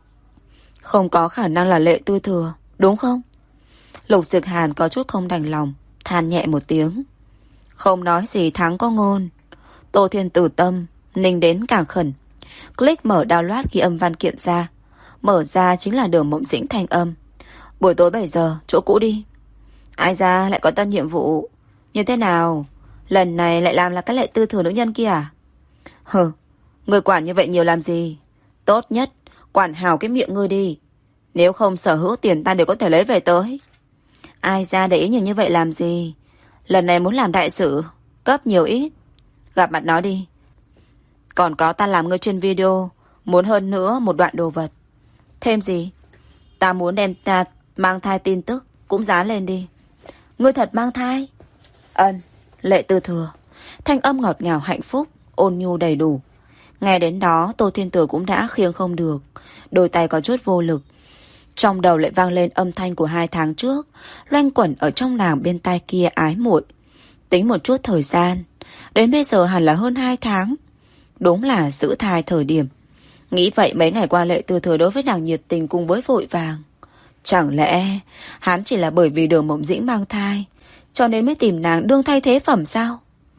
không có khả năng là Lệ Tư Thừa, đúng không? Lục Dịch Hàn có chút không đành lòng, than nhẹ một tiếng. Không nói gì thắng có ngôn. Tô Thiên Tử tâm ninh đến càng khẩn. Click mở download ghi âm văn kiện ra. Mở ra chính là Đường Mộng Dĩnh thanh âm. Buổi tối bảy giờ, chỗ cũ đi. Ai ra lại có tân nhiệm vụ. Như thế nào? Lần này lại làm là cái Lệ Tư Thừa nữ nhân kia à? Hừ, ngươi quản như vậy nhiều làm gì? Tốt nhất, quản hào cái miệng ngươi đi. Nếu không sở hữu tiền ta đều có thể lấy về tới. Ai ra để ý nhiều như vậy làm gì? Lần này muốn làm đại sự, cấp nhiều ít. Gặp mặt nói đi. Còn có ta làm ngươi trên video, muốn hơn nữa một đoạn đồ vật. Thêm gì? Ta muốn đem ta mang thai tin tức cũng dán lên đi. Ngươi thật mang thai? Ân, Lệ Tư Thừa. Thanh âm ngọt ngào hạnh phúc, ôn nhu đầy đủ. Nghe đến đó Tô Thiên Tử cũng đã khiêng không được, đôi tay có chút vô lực. Trong đầu lại vang lên âm thanh của hai tháng trước, loanh quẩn ở trong nàng bên tai kia ái muội. Tính một chút thời gian, đến bây giờ hẳn là hơn hai tháng. Đúng là giữ thai thời điểm. Nghĩ vậy mấy ngày qua Lệ Tư Thừa đối với nàng nhiệt tình cùng với vội vàng. Chẳng lẽ hắn chỉ là bởi vì Đường Mộng Dĩnh mang thai cho nên mới tìm nàng đương thay thế phẩm sao?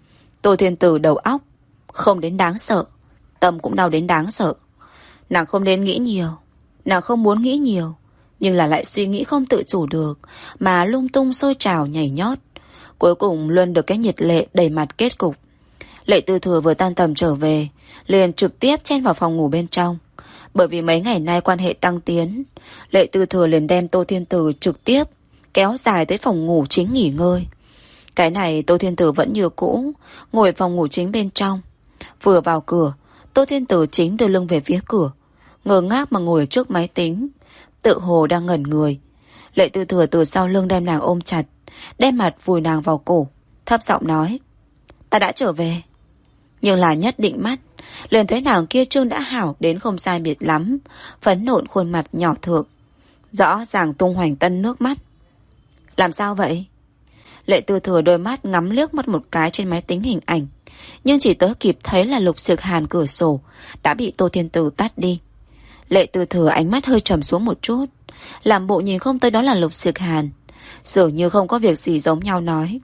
Tô Thiên Tử đầu óc không đến đáng sợ, tâm cũng đau đến đáng sợ. Nàng không nên nghĩ nhiều, nàng không muốn nghĩ nhiều, nhưng là lại suy nghĩ không tự chủ được, mà lung tung sôi trào nhảy nhót. Cuối cùng luôn được cái nhiệt lệ đầy mặt kết cục. Lệ Tư Thừa vừa tan tầm trở về, liền trực tiếp chen vào phòng ngủ bên trong. Bởi vì mấy ngày nay quan hệ tăng tiến, Lệ Tư Thừa liền đem Tô Thiên Tử trực tiếp kéo dài tới phòng ngủ chính nghỉ ngơi. Cái này Tô Thiên Tử vẫn như cũ, ngồi phòng ngủ chính bên trong. Vừa vào cửa, Tô Thiên Tử chính đưa lưng về phía cửa, ngơ ngác mà ngồi ở trước máy tính, tự hồ đang ngẩn người. Lệ Tư Thừa từ sau lưng đem nàng ôm chặt, đem mặt vùi nàng vào cổ, thấp giọng nói: Ta đã trở về. Nhưng là nhất định mắt, liền thấy nàng kia trương đã hảo đến không sai biệt lắm, phấn nộn khuôn mặt nhỏ thượng, rõ ràng tung hoành tân nước mắt. Làm sao vậy? Lệ Tư Thừa đôi mắt ngắm liếc mắt một cái trên máy tính hình ảnh, nhưng chỉ tới kịp thấy là lục xược hàn cửa sổ đã bị Tô Thiên Tử tắt đi. Lệ Tư Thừa ánh mắt hơi trầm xuống một chút, làm bộ nhìn không tới đó là lục xược hàn, dường như không có việc gì giống nhau nói: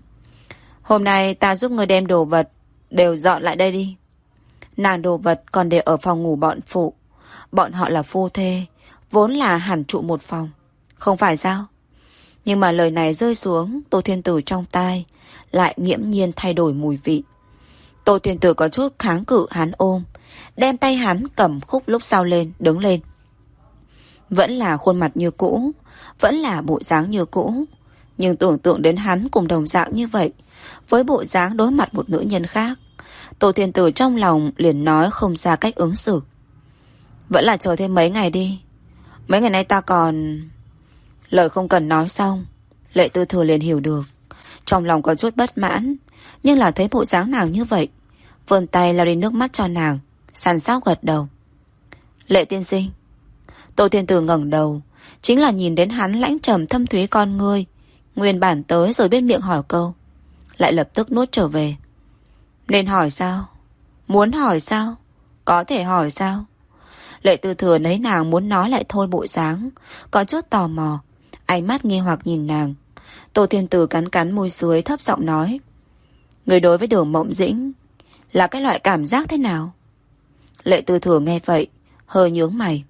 Hôm nay ta giúp ngươi đem đồ vật đều dọn lại đây đi. Nàng đồ vật còn để ở phòng ngủ bọn phụ. Bọn họ là phu thê, vốn là hẳn trụ một phòng, không phải sao? Nhưng mà lời này rơi xuống Tô Thiên Tử trong tai, lại nghiễm nhiên thay đổi mùi vị. Tô Thiên Tử có chút kháng cự hắn ôm, đem tay hắn cầm khúc lúc sau lên, đứng lên. Vẫn là khuôn mặt như cũ, vẫn là bộ dáng như cũ, nhưng tưởng tượng đến hắn cùng đồng dạng như vậy, với bộ dáng đối mặt một nữ nhân khác, Tô Thiên Tử trong lòng liền nói không ra cách ứng xử. Vẫn là chờ thêm mấy ngày đi. Mấy ngày nay ta còn... Lời không cần nói xong, Lệ Tư Thừa liền hiểu được. Trong lòng có chút bất mãn, nhưng là thấy bộ dáng nàng như vậy, vươn tay lau đi nước mắt cho nàng, săn sóc gật đầu. Lệ tiên sinh. Tô Thiên Tử ngẩng đầu, chính là nhìn đến hắn lãnh trầm thâm thúy con ngươi, nguyên bản tới rồi bên miệng hỏi câu, lại lập tức nuốt trở về. Nên hỏi sao? Muốn hỏi sao? Có thể hỏi sao? Lệ Tư Thừa thấy nàng muốn nói lại thôi bộ dáng, có chút tò mò, ánh mắt nghi hoặc nhìn nàng. Tô Thiên Tử cắn cắn môi dưới thấp giọng nói: Người đối với Đường Mộng Dĩnh là cái loại cảm giác thế nào? Lệ Tư Thừa nghe vậy, hơi nhướng mày.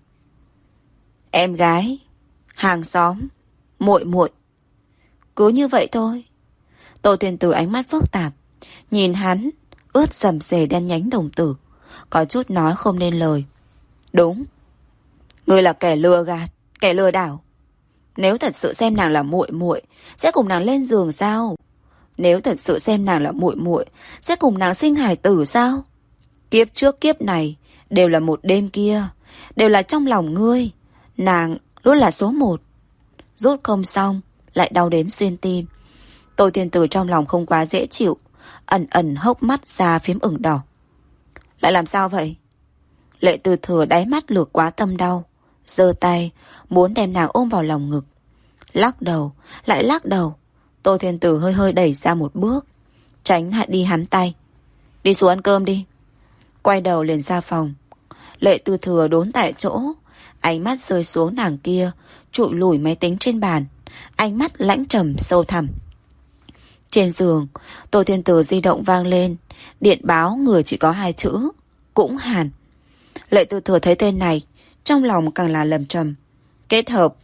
Em gái, hàng xóm, muội muội. Cứ như vậy thôi. Tô Thiên Tử ánh mắt phức tạp, nhìn hắn, ướt rầm rề đen nhánh đồng tử, có chút nói không nên lời. Đúng, ngươi là kẻ lừa gạt, kẻ lừa đảo. Nếu thật sự xem nàng là muội muội, sẽ cùng nàng lên giường sao? Nếu thật sự xem nàng là muội muội, sẽ cùng nàng sinh hài tử sao? Kiếp trước kiếp này đều là một đêm kia, đều là trong lòng ngươi, nàng luôn là số một. Rút không xong, lại đau đến xuyên tim. Tô Thiên Tử trong lòng không quá dễ chịu, ẩn ẩn hốc mắt ra phím ửng đỏ. Lại làm sao vậy? Lệ Tư Thừa đáy mắt lược quá tâm đau, giơ tay muốn đem nàng ôm vào lòng ngực. Lắc đầu, lại lắc đầu. Tô Thiên Tử hơi hơi đẩy ra một bước, tránh hạ đi hắn tay. Đi xuống ăn cơm đi. Quay đầu liền ra phòng. Lệ Tư Thừa đốn tại chỗ, ánh mắt rơi xuống nàng kia, trụi lủi máy tính trên bàn, ánh mắt lãnh trầm sâu thẳm. Trên giường, Tô Thiên Tử di động vang lên, điện báo người chỉ có hai chữ: Cũng Hàn. Lệ Tư Thừa thấy tên này, trong lòng càng là lầm trầm. Kết hợp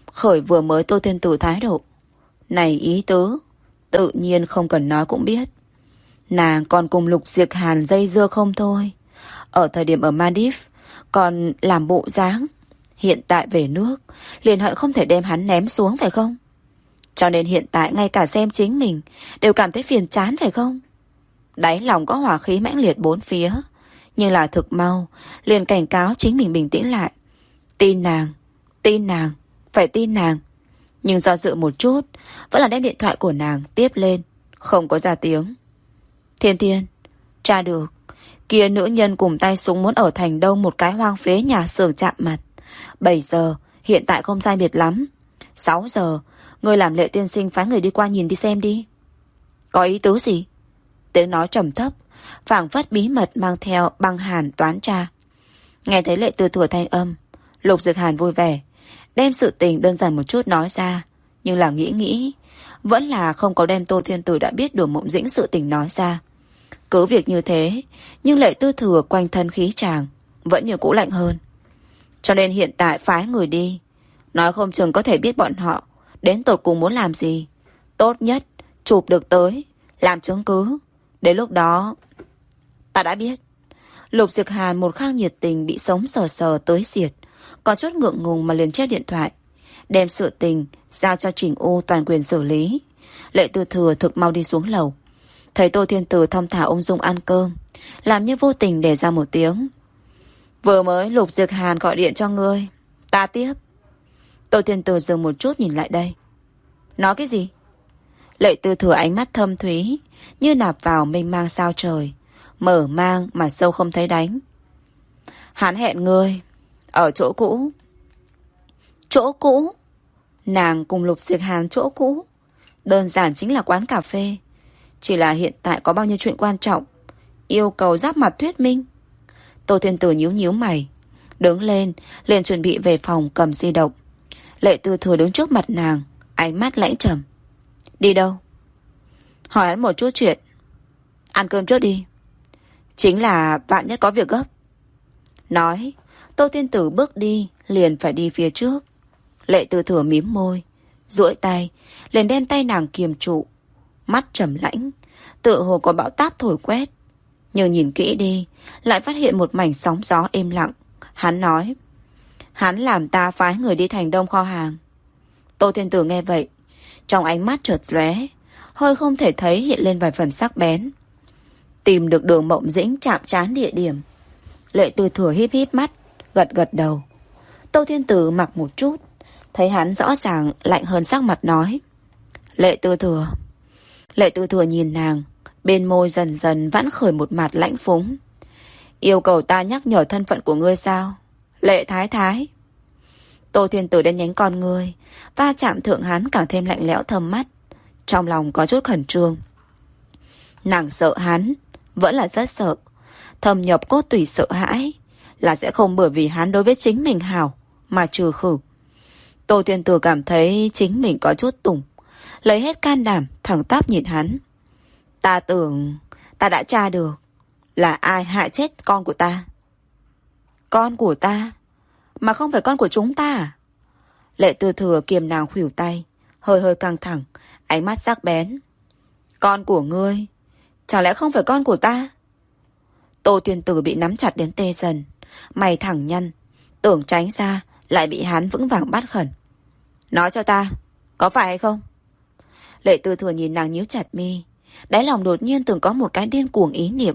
Khởi vừa mới Tô Thiên Tử thái độ này ý tứ tự nhiên không cần nói cũng biết. Nàng còn cùng Lục Diệc Hàn dây dưa không thôi. Ở thời điểm ở Maldives còn làm bộ dáng, hiện tại về nước liền hận không thể đem hắn ném xuống phải không? Cho nên hiện tại ngay cả xem chính mình đều cảm thấy phiền chán phải không? Đáy lòng có hỏa khí mãnh liệt bốn phía, nhưng là thực mau liền cảnh cáo chính mình bình tĩnh lại. Tin nàng, tin nàng, phải tin nàng. Nhưng do dự một chút, vẫn là đem điện thoại của nàng tiếp lên, không có ra tiếng. Thiên Thiên, tra được, kia nữ nhân cùng tay súng muốn ở thành đông một cái hoang phế nhà xưởng chạm mặt. bảy giờ, hiện tại không sai biệt lắm. sáu giờ, người làm Lệ tiên sinh phái người đi qua nhìn đi xem đi. Có ý tứ gì? Tiếng nói trầm thấp, phảng phất bí mật mang theo băng hàn toán tra. Nghe thấy Lệ Tư Thừa thanh âm, Lục Diệc Hàn vui vẻ, đem sự tình đơn giản một chút nói ra. Nhưng là nghĩ nghĩ, vẫn là không có đem Tô Thiên Tử đã biết Đường Mộng Dĩnh sự tình nói ra. Cứ việc như thế, nhưng Lệ Tư Thừa quanh thân khí chàng vẫn như cũ lạnh hơn. Cho nên hiện tại phái người đi, nói không chừng có thể biết bọn họ đến tột cùng muốn làm gì. Tốt nhất chụp được tới, làm chứng cứ. Đến lúc đó ta đã biết. Lục Diệc Hàn một khang nhiệt tình bị sống sờ sờ tới diệt, còn chút ngượng ngùng mà liền treo điện thoại, đem sự tình giao cho Trình U toàn quyền xử lý. Lệ Tư Thừa thực mau đi xuống lầu, thấy Tô Thiên Tử thong thả ung dung ăn cơm, làm như vô tình để ra một tiếng. Vừa mới Lục Diệc Hàn gọi điện cho ngươi, ta tiếp. Tô Thiên Tử dừng một chút nhìn lại đây. Nói cái gì? Lệ Tư Thừa ánh mắt thâm thúy, như nạp vào mênh mang sao trời, mở mang mà sâu không thấy đánh. Hắn hẹn ngươi ở chỗ cũ. Chỗ cũ? Nàng cùng Lục Diệc Hàn chỗ cũ đơn giản chính là quán cà phê. Chỉ là hiện tại có bao nhiêu chuyện quan trọng yêu cầu giáp mặt thuyết minh. Tô Thiên Tử nhíu nhíu mày, đứng lên liền chuẩn bị về phòng cầm di động. Lệ Tư Thừa đứng trước mặt nàng, ánh mắt lãnh trầm. Đi đâu? Hỏi hắn một chút chuyện. Ăn cơm trước đi. Chính là vạn nhất có việc gấp. Nói, Tô Thiên Tử bước đi liền phải đi phía trước. Lệ Tư Thừa mím môi, duỗi tay liền đem tay nàng kiềm trụ, mắt trầm lãnh, tựa hồ có bão táp thổi quét. Nhưng nhìn kỹ đi, lại phát hiện một mảnh sóng gió êm lặng. Hắn nói, hắn làm ta phái người đi thành đông kho hàng. Tô Thiên Tử nghe vậy, trong ánh mắt chợt lóe, hơi không thể thấy hiện lên vài phần sắc bén. Tìm được Đường Mộng Dĩnh chạm trán địa điểm. Lệ Tư Thừa híp híp mắt, gật gật đầu. Tô Thiên Tử mặc một chút, thấy hắn rõ ràng lạnh hơn sắc mặt nói, Lệ Tư Thừa. Lệ Tư Thừa nhìn nàng, bên môi dần dần vãn khởi một mặt lãnh phúng. Yêu cầu ta nhắc nhở thân phận của ngươi sao? Lệ Thái Thái. Tô Thiên Tử đến nhánh con ngươi, va chạm thượng hắn càng thêm lạnh lẽo thâm mắt, trong lòng có chút khẩn trương. Nàng sợ hắn, vẫn là rất sợ, thâm nhập cốt tủy sợ hãi, là sẽ không bởi vì hắn đối với chính mình hảo mà trừ khử. Tô Thiên Tử cảm thấy chính mình có chút tủng, lấy hết can đảm thẳng tắp nhìn hắn. Ta tưởng ta đã tra được là ai hại chết con của ta. Con của ta? Mà không phải con của chúng ta à? Lệ Tư Thừa kiềm nàng khuỷu tay, hơi hơi căng thẳng, ánh mắt sắc bén. Con của ngươi? Chẳng lẽ không phải con của ta? Tô Thiên Tử bị nắm chặt đến tê dần, mày thẳng nhăn, tưởng tránh ra, lại bị hắn vững vàng bắt khẩn. Nói cho ta, có phải hay không? Lệ Tư Thừa nhìn nàng nhíu chặt mi, đáy lòng đột nhiên từng có một cái điên cuồng ý niệm.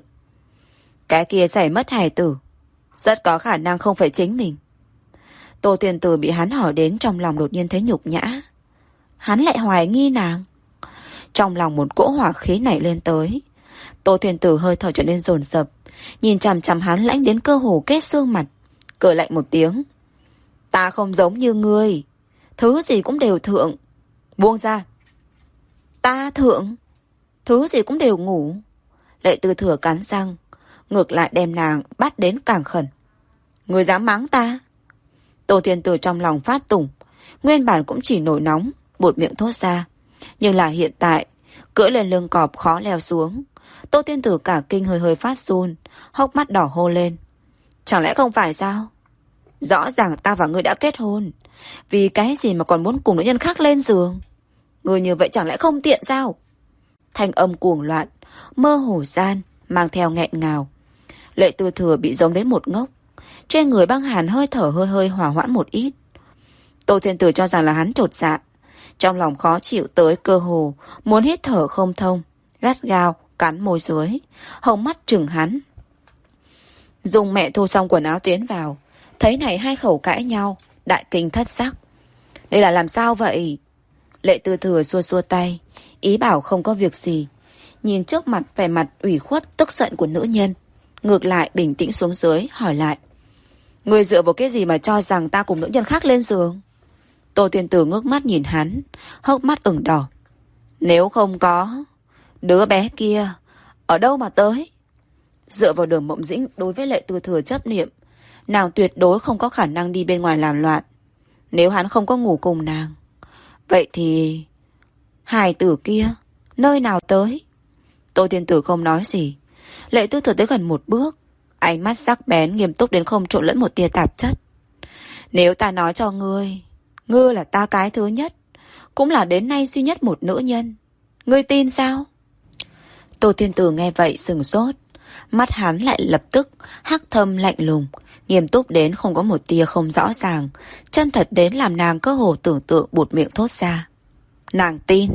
Cái kia xảy mất hài tử, rất có khả năng không phải chính mình. Tô Thiên Tử bị hắn hỏi đến trong lòng đột nhiên thấy nhục nhã. Hắn lại hoài nghi nàng. Trong lòng một cỗ hỏa khí nảy lên tới. Tô Thiên Tử hơi thở trở nên dồn dập, nhìn chằm chằm hắn lãnh đến cơ hồ kết xương mặt, cười lạnh một tiếng. Ta không giống như ngươi, thứ gì cũng đều thượng. Buông ra. Ta thượng? Thứ gì cũng đều ngủ. Lệ Tư Thừa cắn răng, ngược lại đem nàng bắt đến càng khẩn. Ngươi dám mắng ta? Tô Thiên Tử trong lòng phát tủng, nguyên bản cũng chỉ nổi nóng, buột miệng thốt ra. Nhưng là hiện tại, cưỡi lên lưng cọp khó leo xuống. Tô Thiên Tử cả kinh hơi hơi phát run, hốc mắt đỏ hô lên. Chẳng lẽ không phải sao? Rõ ràng ta và ngươi đã kết hôn, Vì cái gì mà còn muốn cùng nữ nhân khác lên giường? Người như vậy chẳng lẽ không tiện sao? Thanh âm cuồng loạn, mơ hồ gian, mang theo nghẹn ngào. Lệ Tư Thừa bị giống đến một ngốc. Trên người băng hàn hơi thở hơi hơi hỏa hoãn một ít. Tô Thiên Tử cho rằng là hắn trột dạ, trong lòng khó chịu tới cơ hồ muốn hít thở không thông, gắt gao cắn môi dưới, hồng mắt trừng hắn. Dung mẹ thu xong quần áo tiến vào, thấy này hai khẩu cãi nhau, đại kinh thất sắc. Đây là làm sao vậy? Lệ Tư Thừa xua xua tay, ý bảo không có việc gì. Nhìn trước mặt vẻ mặt ủy khuất tức giận của nữ nhân, ngược lại bình tĩnh xuống dưới hỏi lại. Ngươi dựa vào cái gì mà cho rằng ta cùng nữ nhân khác lên giường? Tô Tiên Tử ngước mắt nhìn hắn, hốc mắt ửng đỏ. Nếu không có, đứa bé kia ở đâu mà tới? Dựa vào Đường Mộng Dĩnh đối với Lệ Tư Thừa chấp niệm, nàng tuyệt đối không có khả năng đi bên ngoài làm loạn. Nếu hắn không có ngủ cùng nàng, vậy thì hài tử kia nơi nào tới? Tô Tiên Tử không nói gì. Lệ Tư Thừa tới gần một bước, ánh mắt sắc bén nghiêm túc đến không trộn lẫn một tia tạp chất. Nếu ta nói cho ngươi, ngươi là ta cái thứ nhất, cũng là đến nay duy nhất một nữ nhân, ngươi tin sao? Tô Tiên Tử nghe vậy sừng sốt, mắt hắn lại lập tức hắc thâm lạnh lùng, nghiêm túc đến không có một tia không rõ ràng, chân thật đến làm nàng cơ hồ tưởng tượng buột miệng thốt ra. Nàng tin.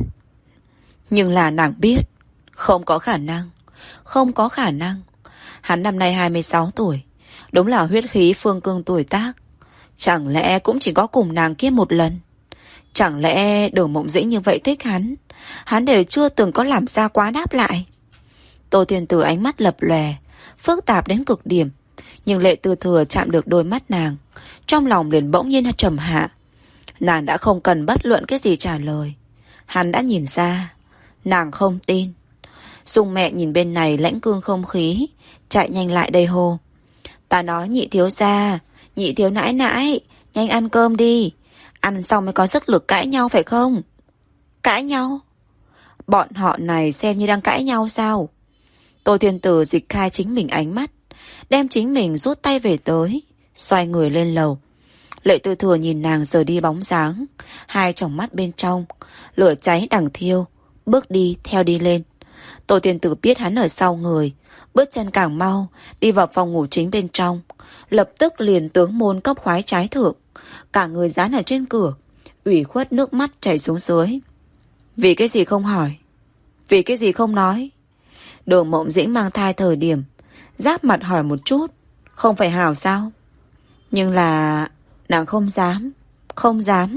Nhưng là nàng biết, không có khả năng, không có khả năng. Hắn năm nay hai mươi sáu tuổi, đúng là huyết khí phương cương tuổi tác. Chẳng lẽ cũng chỉ có cùng nàng kia một lần? Chẳng lẽ Đường Mộng Dĩnh như vậy thích hắn, hắn đều chưa từng có làm ra quá đáp lại? Tô Thiên Tử ánh mắt lập lòe, phức tạp đến cực điểm. Nhưng Lệ Tư Thừa chạm được đôi mắt nàng, trong lòng liền bỗng nhiên trầm hạ. Nàng đã không cần bất luận cái gì trả lời. Hắn đã nhìn ra, nàng không tin. Dung mẹ nhìn bên này lãnh cương không khí, chạy nhanh lại đây hô. Ta nói nhị thiếu gia, nhị thiếu nãi nãi, nhanh ăn cơm đi. Ăn xong mới có sức lực cãi nhau phải không? Cãi nhau? Bọn họ này xem như đang cãi nhau sao? Tô Thiên Tử dịch khai chính mình ánh mắt, đem chính mình rút tay về tới, xoay người lên lầu. Lệ Tư Thừa nhìn nàng rời đi bóng dáng, hai tròng mắt bên trong lửa cháy đằng thiêu, bước đi theo đi lên. Tô Thiên Tử biết hắn ở sau người, bước chân càng mau, đi vào phòng ngủ chính bên trong, lập tức liền tướng môn cốc khoái trái thượng, cả người dán ở trên cửa, ủy khuất nước mắt chảy xuống dưới. Vì cái gì không hỏi? Vì cái gì không nói? Đường Mộng Dĩnh mang thai thời điểm, giáp mặt hỏi một chút, không phải hảo sao? Nhưng là nàng không dám, không dám.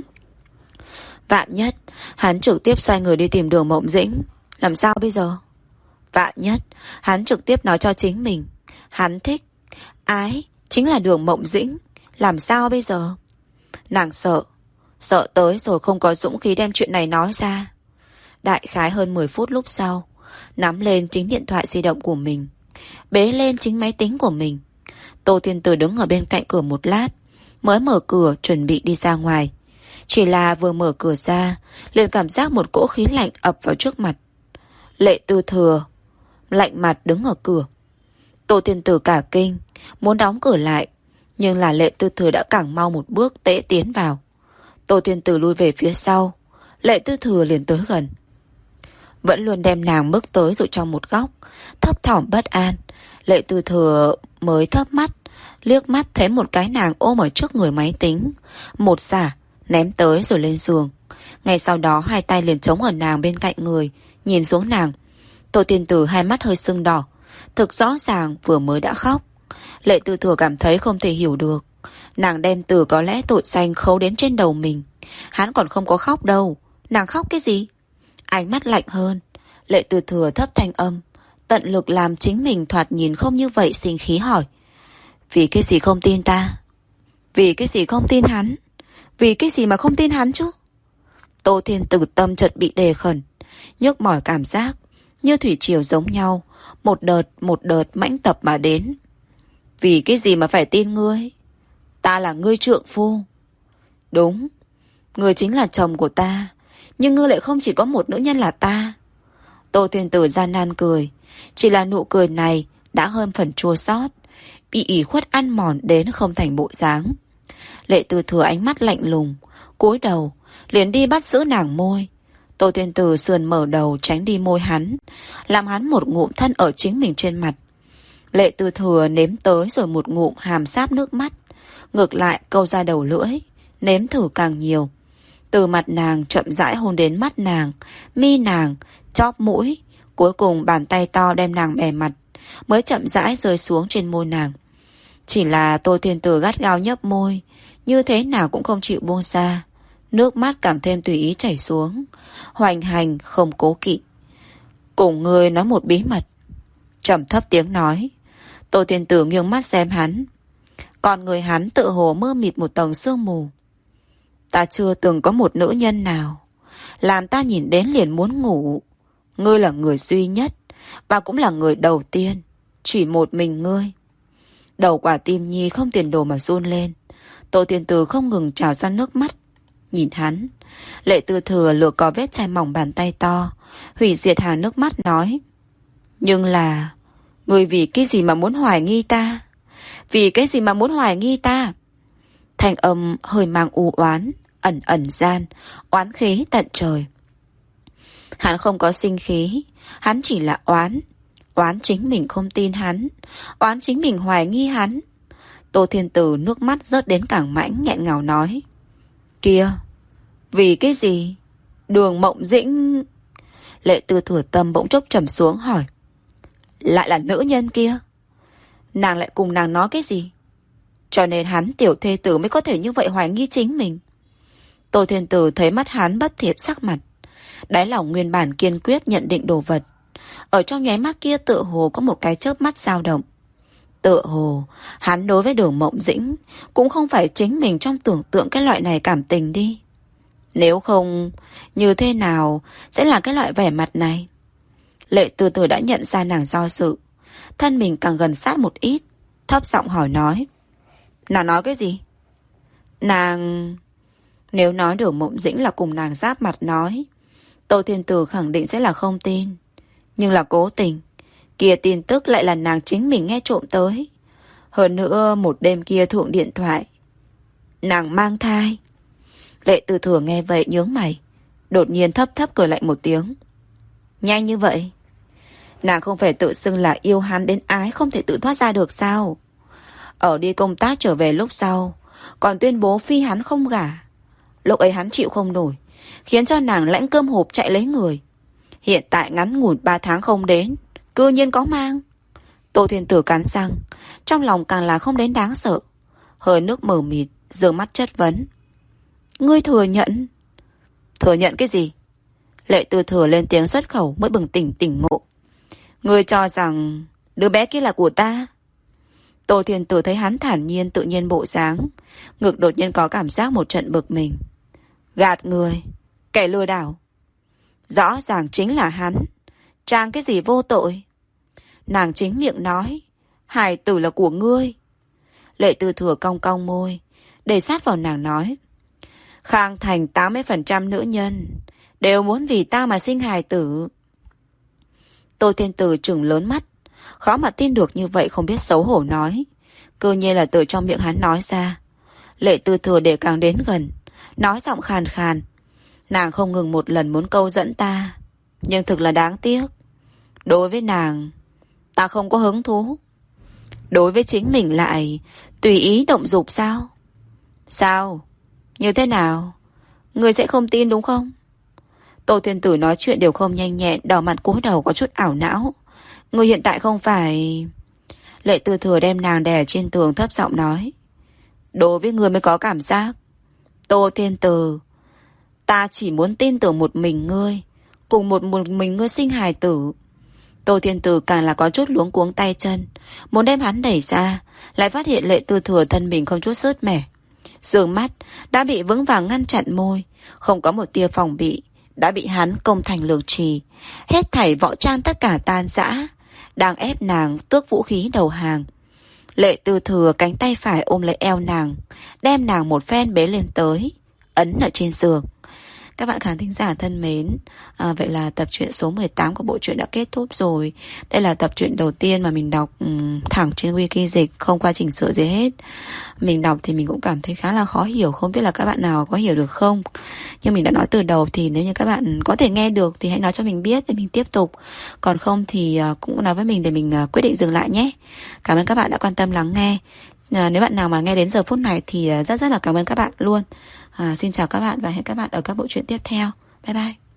Vạn nhất hắn trực tiếp xoay người đi tìm Đường Mộng Dĩnh, làm sao bây giờ? Vạn nhất hắn trực tiếp nói cho chính mình, hắn thích, ái chính là Đường Mộng Dĩnh, làm sao bây giờ? Nàng sợ, sợ tới rồi không có dũng khí đem chuyện này nói ra. Đại khái hơn mười phút lúc sau, nắm lên chính điện thoại di động của mình, bế lên chính máy tính của mình. Tô Thiên Tử đứng ở bên cạnh cửa một lát, mới mở cửa chuẩn bị đi ra ngoài. Chỉ là vừa mở cửa ra, liền cảm giác một cỗ khí lạnh ập vào trước mặt. Lệ Tư Thừa lạnh mặt đứng ở cửa. Tô Thiên Tử cả kinh, muốn đóng cửa lại, nhưng là Lệ Tư Thừa đã càng mau một bước tễ tiến vào. Tô Thiên Tử lui về phía sau, Lệ Tư Thừa liền tới gần, vẫn luôn đem nàng bước tới dụ trong một góc, thấp thỏm bất an. Lệ Tư Thừa mới thấp mắt, liếc mắt thấy một cái nàng ôm ở trước người máy tính, một xả ném tới rồi lên giường. Ngay sau đó hai tay liền chống ở nàng bên cạnh người, nhìn xuống nàng. Tô Thiên Tử hai mắt hơi sưng đỏ, thực rõ ràng vừa mới đã khóc. Lệ Tư Thừa cảm thấy không thể hiểu được, nàng đem từ có lẽ tội danh khấu đến trên đầu mình. Hắn còn không có khóc đâu, nàng khóc cái gì? Ánh mắt lạnh hơn, Lệ Tư Thừa thấp thanh âm, tận lực làm chính mình thoạt nhìn không như vậy sinh khí hỏi. Vì cái gì không tin ta? Vì cái gì không tin hắn? Vì cái gì mà không tin hắn chứ? Tô Thiên Tử tâm chợt bị đề khẩn, nhức mỏi cảm giác như thủy triều giống nhau, một đợt một đợt mãnh tập mà đến. Vì cái gì mà phải tin ngươi? Ta là ngươi trượng phu. Đúng, ngươi chính là chồng của ta, nhưng ngươi lại không chỉ có một nữ nhân là ta. Tô Thiên Tử gian nan cười, chỉ là nụ cười này đã hơn phần chua xót, bị ủy khuất ăn mòn đến không thành bộ dáng. Lệ Tư Thừa ánh mắt lạnh lùng, cúi đầu liền đi bắt giữ nàng môi. Tô Thiên Tử sườn mở đầu tránh đi môi hắn, làm hắn một ngụm thân ở chính mình trên mặt. Lệ Tư Thừa nếm tới rồi một ngụm hàm sáp nước mắt, ngược lại câu ra đầu lưỡi, nếm thử càng nhiều. Từ mặt nàng chậm rãi hôn đến mắt nàng, mi nàng, chóp mũi, cuối cùng bàn tay to đem nàng bè mặt, mới chậm rãi rơi xuống trên môi nàng. Chỉ là Tô Thiên Tử gắt gao nhấp môi, như thế nào cũng không chịu buông ra. Nước mắt càng thêm tùy ý chảy xuống, hoành hành không cố kỵ. Cùng ngươi nói một bí mật. Trầm thấp tiếng nói. Tô Thiên Tử nghiêng mắt xem hắn. Còn người hắn tự hồ mơ mịt một tầng sương mù. Ta chưa từng có một nữ nhân nào làm ta nhìn đến liền muốn ngủ. Ngươi là người duy nhất, và cũng là người đầu tiên. Chỉ một mình ngươi. Đầu quả tim nhi không tiền đồ mà run lên. Tô Thiên Tử không ngừng trào ra nước mắt. Nhìn hắn, Lệ Tư Thừa lừa có vết chai mỏng bàn tay to, hủy diệt hàng nước mắt nói. Nhưng là, ngươi vì cái gì mà muốn hoài nghi ta? Vì cái gì mà muốn hoài nghi ta? Thanh âm hơi mang u oán, ẩn ẩn gian, oán khí tận trời. Hắn không có sinh khí, hắn chỉ là oán. Oán chính mình không tin hắn, oán chính mình hoài nghi hắn. Tô Thiên Tử nước mắt rớt đến càng mãnh, nghẹn ngào nói. Kia, vì cái gì? Đường Mộng Dĩnh... Lệ Tư Thừa tâm bỗng chốc trầm xuống hỏi. Lại là nữ nhân kia? Nàng lại cùng nàng nói cái gì? Cho nên hắn tiểu thê tử mới có thể như vậy hoài nghi chính mình. Tô Thiên Tử thấy mắt hắn bất thiện sắc mặt, đáy lòng nguyên bản kiên quyết nhận định đồ vật. Ở trong nháy mắt kia tựa hồ có một cái chớp mắt dao động. Tựa hồ hắn đối với Đường Mộng Dĩnh cũng không phải chính mình trong tưởng tượng cái loại này cảm tình đi. Nếu không, như thế nào sẽ là cái loại vẻ mặt này? Lệ Tư Thừa đã nhận ra nàng do dự, thân mình càng gần sát một ít, thấp giọng hỏi nói. Nàng nói cái gì? Nàng... Nếu nói Đường Mộng Dĩnh là cùng nàng giáp mặt nói, Tô Thiên Tử khẳng định sẽ là không tin. Nhưng là cố tình, kia tin tức lại là nàng chính mình nghe trộm tới. Hơn nữa một đêm kia thượng điện thoại, nàng mang thai. Lệ Tư Thừa nghe vậy nhướng mày, đột nhiên thấp thấp cười lạnh một tiếng. Nhanh như vậy? Nàng không phải tự xưng là yêu hắn đến ái không thể tự thoát ra được sao? Ở đi công tác trở về lúc sau, còn tuyên bố phi hắn không gả. Lúc ấy hắn chịu không nổi, khiến cho nàng lãnh cơm hộp chạy lấy người. Hiện tại ngắn ngủn ba tháng không đến, cư nhiên có mang. Tô Thiên Tử cắn răng, trong lòng càng là không đến đáng sợ. Hơi nước mờ mịt, giơ mắt chất vấn. Ngươi thừa nhận? Thừa nhận cái gì? Lệ Tư Thừa lên tiếng xuất khẩu mới bừng tỉnh tỉnh ngộ. Ngươi cho rằng đứa bé kia là của ta? Tô Thiên Tử thấy hắn thản nhiên tự nhiên bộ dáng, ngực đột nhiên có cảm giác một trận bực mình. Gạt người, kẻ lừa đảo. Rõ ràng chính là hắn. Trang cái gì vô tội? Nàng chính miệng nói, hài tử là của ngươi. Lệ Tư Thừa cong cong môi, để sát vào nàng nói. Khang Thành tám mươi phần trăm nữ nhân đều muốn vì ta mà sinh hài tử. Tô Thiên Tử trừng lớn mắt, khó mà tin được như vậy, không biết xấu hổ nói. Cứ nhiên là từ trong miệng hắn nói ra. Lệ Tư Thừa để càng đến gần, nói giọng khàn khàn. Nàng không ngừng một lần muốn câu dẫn ta, nhưng thực là đáng tiếc. Đối với nàng, ta không có hứng thú. Đối với chính mình lại tùy ý động dục sao? Sao? Như thế nào? Ngươi sẽ không tin đúng không? Tô Thiên Tử nói chuyện đều không nhanh nhẹn, đỏ mặt cúi đầu có chút ảo não. Ngươi hiện tại không phải... Lệ Tư Thừa đem nàng đè trên tường thấp giọng nói. Đối với ngươi mới có cảm giác. Tô Thiên Tử, ta chỉ muốn tin tưởng một mình ngươi, cùng một một mình ngươi sinh hài tử. Tô Thiên Tử càng là có chút luống cuống tay chân, muốn đem hắn đẩy ra, lại phát hiện Lệ Tư Thừa thân mình không chút sứt mẻ. Dương mắt đã bị vững vàng ngăn chặn môi, không có một tia phòng bị, đã bị hắn công thành lược trì. Hết thảy võ trang tất cả tan rã, đang ép nàng tước vũ khí đầu hàng. Lệ Tư Thừa cánh tay phải ôm lấy eo nàng, đem nàng một phen bế lên tới, ấn ở trên giường. Các bạn khán thính giả thân mến, à, vậy là tập truyện số mười tám của bộ truyện đã kết thúc rồi. Đây là tập truyện đầu tiên mà mình đọc um, thẳng trên wiki dịch, không qua chỉnh sửa gì hết. Mình đọc thì mình cũng cảm thấy khá là khó hiểu, không biết là các bạn nào có hiểu được không. Nhưng mình đã nói từ đầu thì nếu như các bạn có thể nghe được thì hãy nói cho mình biết để mình tiếp tục. Còn không thì uh, cũng nói với mình để mình uh, quyết định dừng lại nhé. Cảm ơn các bạn đã quan tâm lắng nghe. À, nếu bạn nào mà nghe đến giờ phút này thì rất rất là cảm ơn các bạn luôn. À, xin chào các bạn và hẹn các bạn ở các bộ truyện tiếp theo. Bye bye.